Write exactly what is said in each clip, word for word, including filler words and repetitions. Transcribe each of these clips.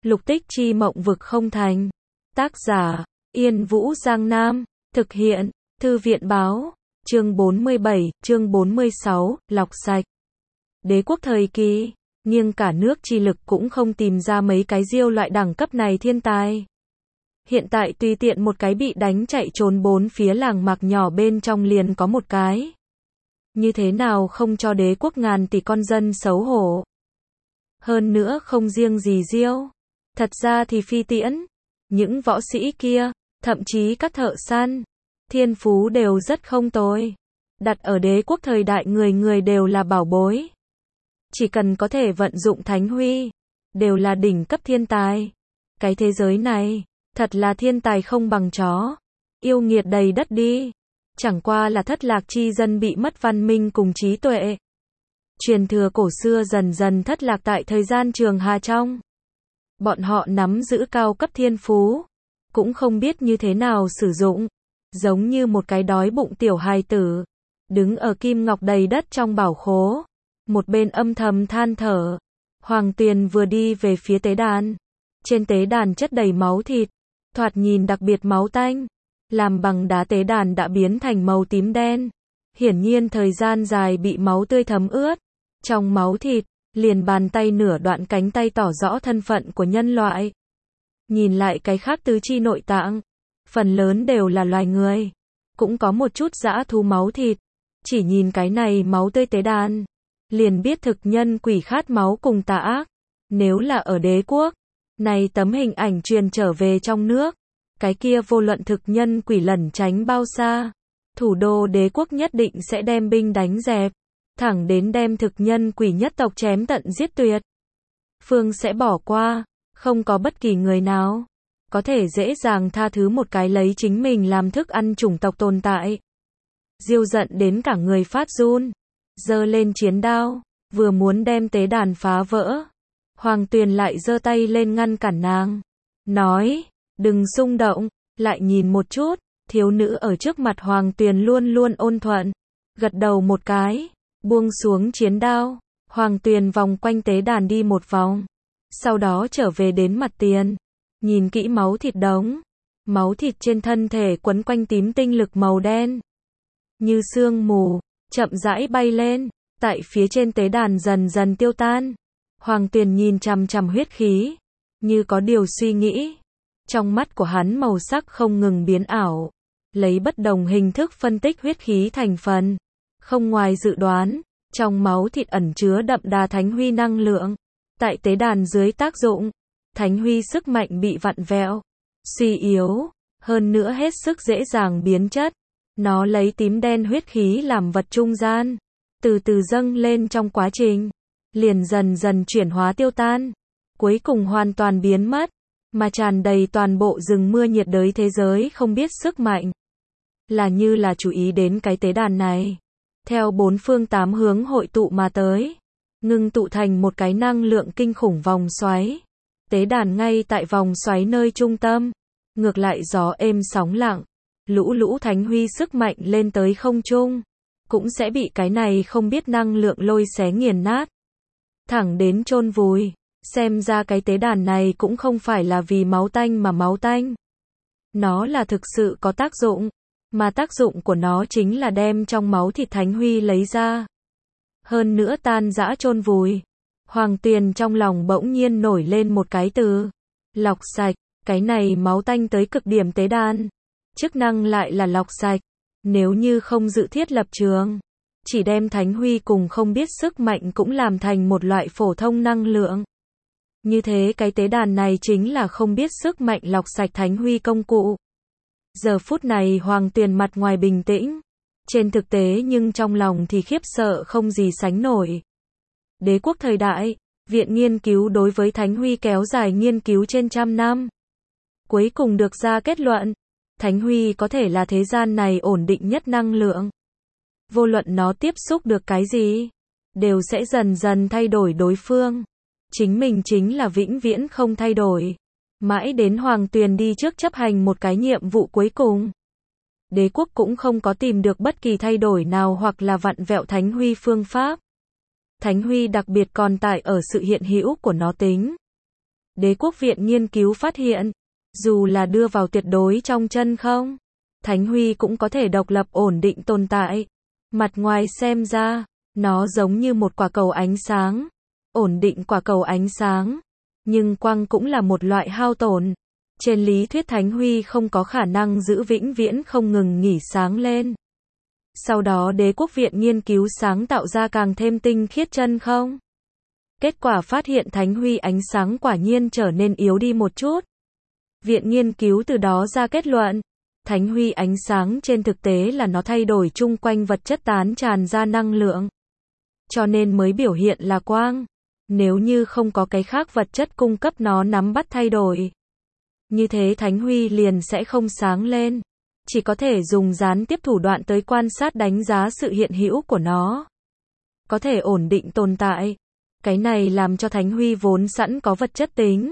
Lục tích chi mộng vực không thành. Tác giả, Yên Vũ Giang Nam. Thực hiện, Thư viện báo. Chương bốn mươi bảy, chương bốn mươi sáu, lọc sạch. Đế quốc thời kỳ, nghiêng cả nước chi lực cũng không tìm ra mấy cái diêu loại đẳng cấp này thiên tài. Hiện tại tùy tiện một cái bị đánh chạy trốn bốn phía làng mạc nhỏ bên trong liền có một cái. Như thế nào không cho đế quốc ngàn tỷ con dân xấu hổ. Hơn nữa không riêng gì diêu. Thật ra thì phi tiễn, những võ sĩ kia, thậm chí các thợ săn, thiên phú đều rất không tồi. Đặt ở đế quốc thời đại người người đều là bảo bối. Chỉ cần có thể vận dụng thánh huy, đều là đỉnh cấp thiên tài. Cái thế giới này, thật là thiên tài không bằng chó. Yêu nghiệt đầy đất đi. Chẳng qua là thất lạc chi dân bị mất văn minh cùng trí tuệ. Truyền thừa cổ xưa dần dần thất lạc tại thời gian trường hà trong. Bọn họ nắm giữ cao cấp thiên phú, cũng không biết như thế nào sử dụng. Giống như một cái đói bụng tiểu hài tử, đứng ở kim ngọc đầy đất trong bảo khố. Một bên âm thầm than thở. Hoàng Tuyền vừa đi về phía tế đàn. Trên tế đàn chất đầy máu thịt, thoạt nhìn đặc biệt máu tanh. Làm bằng đá tế đàn đã biến thành màu tím đen. Hiển nhiên thời gian dài bị máu tươi thấm ướt. Trong máu thịt, liền bàn tay nửa đoạn cánh tay tỏ rõ thân phận của nhân loại. Nhìn lại cái khác tứ chi nội tạng, phần lớn đều là loài người. Cũng có một chút dã thú máu thịt. Chỉ nhìn cái này máu tươi tế đàn, liền biết thực nhân quỷ khát máu cùng tà ác. Nếu là ở đế quốc, này tấm hình ảnh truyền trở về trong nước, cái kia vô luận thực nhân quỷ lẩn tránh bao xa, thủ đô đế quốc nhất định sẽ đem binh đánh dẹp, thẳng đến đem thực nhân quỷ nhất tộc chém tận giết tuyệt. Phương sẽ bỏ qua, không có bất kỳ người nào có thể dễ dàng tha thứ một cái lấy chính mình làm thức ăn chủng tộc tồn tại. Diêu giận đến cả người phát run, giơ lên chiến đao, vừa muốn đem tế đàn phá vỡ. Hoàng Tuyền lại giơ tay lên ngăn cản nàng, nói, đừng xung động. Lại nhìn một chút, thiếu nữ ở trước mặt Hoàng Tuyền luôn luôn ôn thuận, gật đầu một cái, buông xuống chiến đao. Hoàng Tuyền vòng quanh tế đàn đi một vòng, sau đó trở về đến mặt tiền, nhìn kỹ máu thịt đống, máu thịt trên thân thể quấn quanh tím tinh lực màu đen, như sương mù, chậm rãi bay lên, tại phía trên tế đàn dần dần tiêu tan. Hoàng Tuyền nhìn chằm chằm huyết khí, như có điều suy nghĩ. Trong mắt của hắn màu sắc không ngừng biến ảo, lấy bất đồng hình thức phân tích huyết khí thành phần. Không ngoài dự đoán, trong máu thịt ẩn chứa đậm đà thánh huy năng lượng. Tại tế đàn dưới tác dụng, thánh huy sức mạnh bị vặn vẹo, suy yếu, hơn nữa hết sức dễ dàng biến chất. Nó lấy tím đen huyết khí làm vật trung gian, từ từ dâng lên trong quá trình, liền dần dần chuyển hóa tiêu tan, cuối cùng hoàn toàn biến mất, mà tràn đầy toàn bộ rừng mưa nhiệt đới thế giới không biết sức mạnh. Là như là chú ý đến cái tế đàn này, theo bốn phương tám hướng hội tụ mà tới, ngưng tụ thành một cái năng lượng kinh khủng vòng xoáy. Tế đàn ngay tại vòng xoáy nơi trung tâm, ngược lại gió êm sóng lặng, lũ lũ thánh huy sức mạnh lên tới không trung, cũng sẽ bị cái này không biết năng lượng lôi xé nghiền nát, thẳng đến chôn vùi. Xem ra cái tế đàn này cũng không phải là vì máu tanh mà máu tanh. Nó là thực sự có tác dụng, mà tác dụng của nó chính là đem trong máu thịt thánh huy lấy ra. Hơn nữa tan rã chôn vùi. Hoàng Tuyền trong lòng bỗng nhiên nổi lên một cái từ, lọc sạch. Cái này máu tanh tới cực điểm tế đàn, chức năng lại là lọc sạch. Nếu như không dự thiết lập trường, chỉ đem thánh huy cùng không biết sức mạnh cũng làm thành một loại phổ thông năng lượng. Như thế cái tế đàn này chính là không biết sức mạnh lọc sạch thánh huy công cụ. Giờ phút này Hoàng Tuyền mặt ngoài bình tĩnh, trên thực tế nhưng trong lòng thì khiếp sợ không gì sánh nổi. Đế quốc thời đại, viện nghiên cứu đối với thánh huy kéo dài nghiên cứu trên trăm năm. Cuối cùng được ra kết luận, thánh huy có thể là thế gian này ổn định nhất năng lượng. Vô luận nó tiếp xúc được cái gì, đều sẽ dần dần thay đổi đối phương. Chính mình chính là vĩnh viễn không thay đổi. Mãi đến Hoàng Tuyền đi trước chấp hành một cái nhiệm vụ cuối cùng. Đế quốc cũng không có tìm được bất kỳ thay đổi nào hoặc là vặn vẹo thánh huy phương pháp. Thánh huy đặc biệt còn tại ở sự hiện hữu của nó tính. Đế quốc viện nghiên cứu phát hiện, dù là đưa vào tuyệt đối trong chân không, Thánh Huy cũng có thể độc lập ổn định tồn tại. Mặt ngoài xem ra, nó giống như một quả cầu ánh sáng, ổn định quả cầu ánh sáng, nhưng quang cũng là một loại hao tổn. Trên lý thuyết Thánh Huy không có khả năng giữ vĩnh viễn không ngừng nghỉ sáng lên. Sau đó đế quốc viện nghiên cứu sáng tạo ra càng thêm tinh khiết chân không. Kết quả phát hiện Thánh Huy ánh sáng quả nhiên trở nên yếu đi một chút. Viện nghiên cứu từ đó ra kết luận, Thánh Huy ánh sáng trên thực tế là nó thay đổi chung quanh vật chất tán tràn ra năng lượng. Cho nên mới biểu hiện là quang. Nếu như không có cái khác vật chất cung cấp nó nắm bắt thay đổi, như thế Thánh Huy liền sẽ không sáng lên. Chỉ có thể dùng gián tiếp thủ đoạn tới quan sát đánh giá sự hiện hữu của nó. Có thể ổn định tồn tại. Cái này làm cho Thánh Huy vốn sẵn có vật chất tính.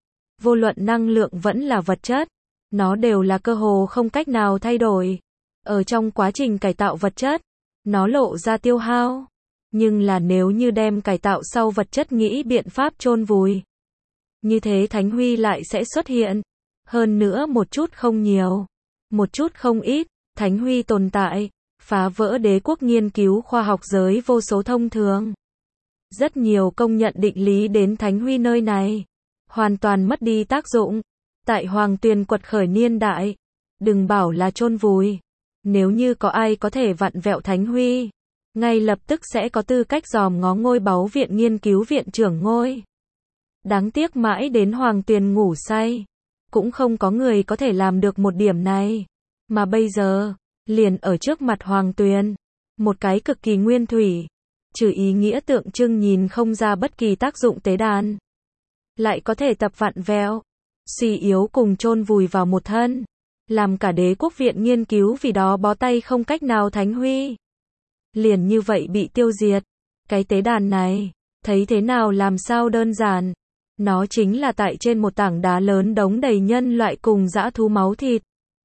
Vô luận năng lượng vẫn là vật chất, nó đều là cơ hồ không cách nào thay đổi. Ở trong quá trình cải tạo vật chất, nó lộ ra tiêu hao. Nhưng là nếu như đem cải tạo sau vật chất nghĩ biện pháp chôn vùi, như thế Thánh Huy lại sẽ xuất hiện. Hơn nữa một chút không nhiều, một chút không ít, Thánh Huy tồn tại, phá vỡ đế quốc nghiên cứu khoa học giới vô số thông thường. Rất nhiều công nhận định lý đến Thánh Huy nơi này, hoàn toàn mất đi tác dụng. Tại Hoàng Tuyền quật khởi niên đại, đừng bảo là chôn vùi. Nếu như có ai có thể vặn vẹo Thánh Huy, ngay lập tức sẽ có tư cách dòm ngó ngôi báu viện nghiên cứu viện trưởng ngôi. Đáng tiếc mãi đến Hoàng Tuyền ngủ say, cũng không có người có thể làm được một điểm này. Mà bây giờ, liền ở trước mặt Hoàng Tuyền, một cái cực kỳ nguyên thủy, trừ ý nghĩa tượng trưng nhìn không ra bất kỳ tác dụng tế đàn, lại có thể tập vặn vẹo, suy yếu cùng chôn vùi vào một thân, làm cả đế quốc viện nghiên cứu vì đó bó tay không cách nào. Thánh Huy liền như vậy bị tiêu diệt. Cái tế đàn này, thấy thế nào làm sao đơn giản. Nó chính là tại trên một tảng đá lớn đống đầy nhân loại cùng dã thú máu thịt.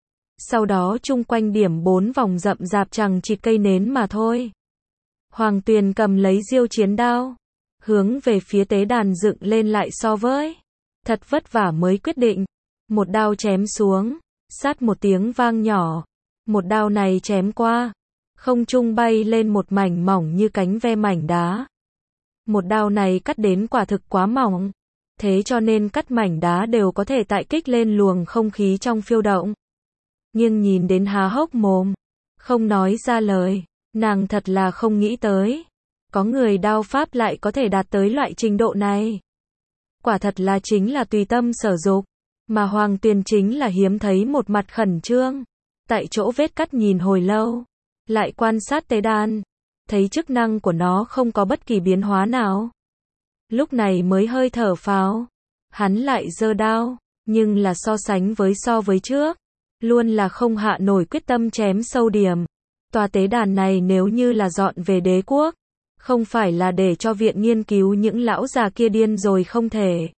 Sau đó chung quanh điểm bốn vòng rậm rạp chằng chịt cây nến mà thôi. Hoàng Tuyền cầm lấy diêu chiến đao, hướng về phía tế đàn dựng lên lại so với. Thật vất vả mới quyết định. Một đao chém xuống, sát một tiếng vang nhỏ. Một đao này chém qua, không trung bay lên một mảnh mỏng như cánh ve mảnh đá. Một đao này cắt đến quả thực quá mỏng, thế cho nên cắt mảnh đá đều có thể tại kích lên luồng không khí trong phiêu động. Nhưng nhìn đến há hốc mồm, không nói ra lời, nàng thật là không nghĩ tới. Có người đao pháp lại có thể đạt tới loại trình độ này. Quả thật là chính là tùy tâm sở dục, mà Hoàng Tuyền chính là hiếm thấy một mặt khẩn trương. Tại chỗ vết cắt nhìn hồi lâu, lại quan sát tế đàn, thấy chức năng của nó không có bất kỳ biến hóa nào. Lúc này mới hơi thở phào, hắn lại giơ đao, nhưng là so sánh với so với trước, luôn là không hạ nổi quyết tâm chém sâu điểm. Tòa tế đàn này nếu như là dọn về đế quốc, không phải là để cho viện nghiên cứu những lão già kia điên rồi không thể.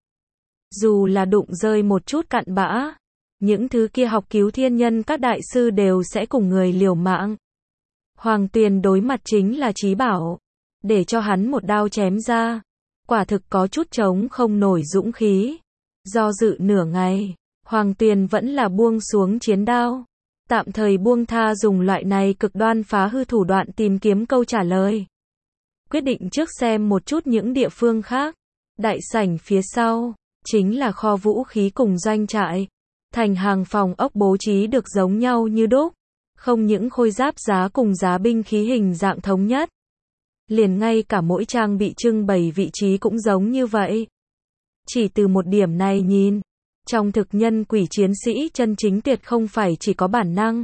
Dù là đụng rơi một chút cặn bã, những thứ kia học cứu thiên nhân các đại sư đều sẽ cùng người liều mạng. Hoàng Tuyền đối mặt chính là trí bảo, để cho hắn một đao chém ra, quả thực có chút chống không nổi dũng khí. Do dự nửa ngày, Hoàng Tuyền vẫn là buông xuống chiến đao, tạm thời buông tha dùng loại này cực đoan phá hư thủ đoạn tìm kiếm câu trả lời. Quyết định trước xem một chút những địa phương khác. Đại sảnh phía sau, chính là kho vũ khí cùng doanh trại. Thành hàng phòng ốc bố trí được giống nhau như đúc. Không những khôi giáp giá cùng giá binh khí hình dạng thống nhất. Liền ngay cả mỗi trang bị trưng bày vị trí cũng giống như vậy. Chỉ từ một điểm này nhìn, trong thực nhân quỷ chiến sĩ chân chính tuyệt không phải chỉ có bản năng.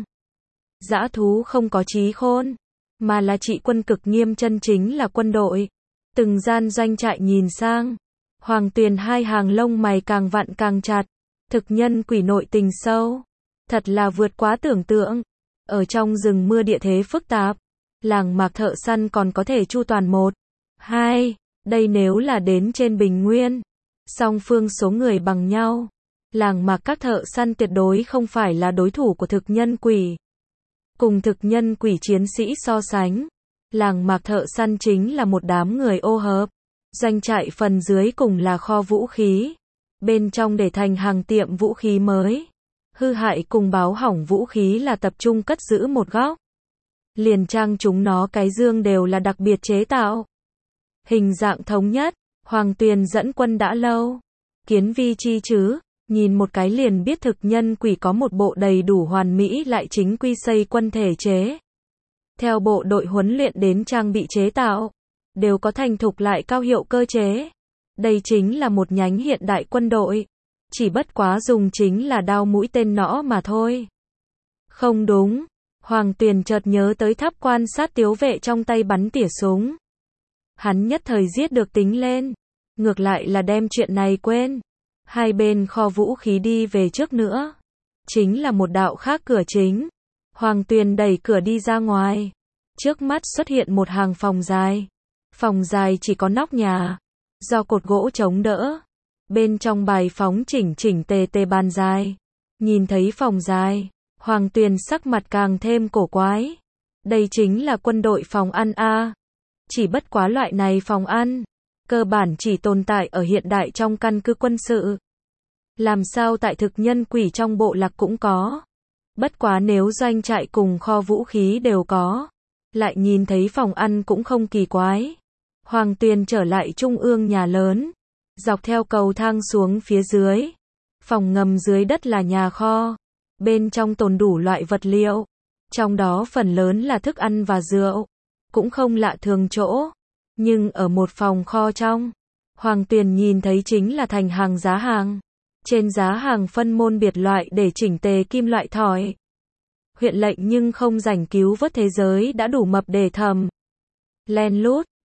Dã thú không có trí khôn, mà là trị quân cực nghiêm chân chính là quân đội. Từng gian doanh trại nhìn sang, Hoàng Tuyền hai hàng lông mày càng vặn càng chặt. Thực nhân quỷ nội tình sâu, thật là vượt quá tưởng tượng. Ở trong rừng mưa địa thế phức tạp, làng mạc thợ săn còn có thể chu toàn một, hai, đây nếu là đến trên bình nguyên, song phương số người bằng nhau, làng mạc các thợ săn tuyệt đối không phải là đối thủ của thực nhân quỷ. Cùng thực nhân quỷ chiến sĩ so sánh, làng mạc thợ săn chính là một đám người ô hợp. Doanh trại phần dưới cùng là kho vũ khí, Bên trong để thành hàng tiệm vũ khí mới. Hư hại cùng báo hỏng vũ khí là tập trung cất giữ một góc. Liền trang chúng nó cái dương đều là đặc biệt chế tạo. Hình dạng thống nhất, Hoàng Tuyền dẫn quân đã lâu. Kiến vi chi chứ, nhìn một cái liền biết thực nhân quỷ có một bộ đầy đủ hoàn mỹ lại chính quy xây quân thể chế. Theo bộ đội huấn luyện đến trang bị chế tạo, đều có thành thục lại cao hiệu cơ chế. Đây chính là một nhánh hiện đại quân đội. Chỉ bất quá dùng chính là đao mũi tên nỏ mà thôi. Không đúng. Hoàng Tuyền chợt nhớ tới tháp quan sát tiếu vệ trong tay bắn tỉa súng. Hắn nhất thời giết được tính lên. Ngược lại là đem chuyện này quên. Hai bên kho vũ khí đi về trước nữa. Chính là một đạo khác cửa chính. Hoàng Tuyền đẩy cửa đi ra ngoài. Trước mắt xuất hiện một hàng phòng dài. Phòng dài chỉ có nóc nhà. Do cột gỗ chống đỡ. Bên trong bài phóng chỉnh chỉnh tề tề bàn dài. Nhìn thấy phòng dài. Hoàng Tuyền sắc mặt càng thêm cổ quái. Đây chính là quân đội phòng ăn a. Chỉ bất quá loại này phòng ăn. Cơ bản chỉ tồn tại ở hiện đại trong căn cứ quân sự. Làm sao tại thực nhân quỷ trong bộ lạc cũng có. Bất quá nếu doanh trại cùng kho vũ khí đều có. Lại nhìn thấy phòng ăn cũng không kỳ quái. Hoàng Tuyền trở lại trung ương nhà lớn. Dọc theo cầu thang xuống phía dưới. Phòng ngầm dưới đất là nhà kho. Bên trong tồn đủ loại vật liệu. Trong đó phần lớn là thức ăn và rượu. Cũng không lạ thường chỗ. Nhưng ở một phòng kho trong. Hoàng Tuyền nhìn thấy chính là thành hàng giá hàng. Trên giá hàng phân môn biệt loại để chỉnh tề kim loại thỏi. Huyện lệnh nhưng không rảnh cứu vớt thế giới đã đủ mập để thầm. Len lút.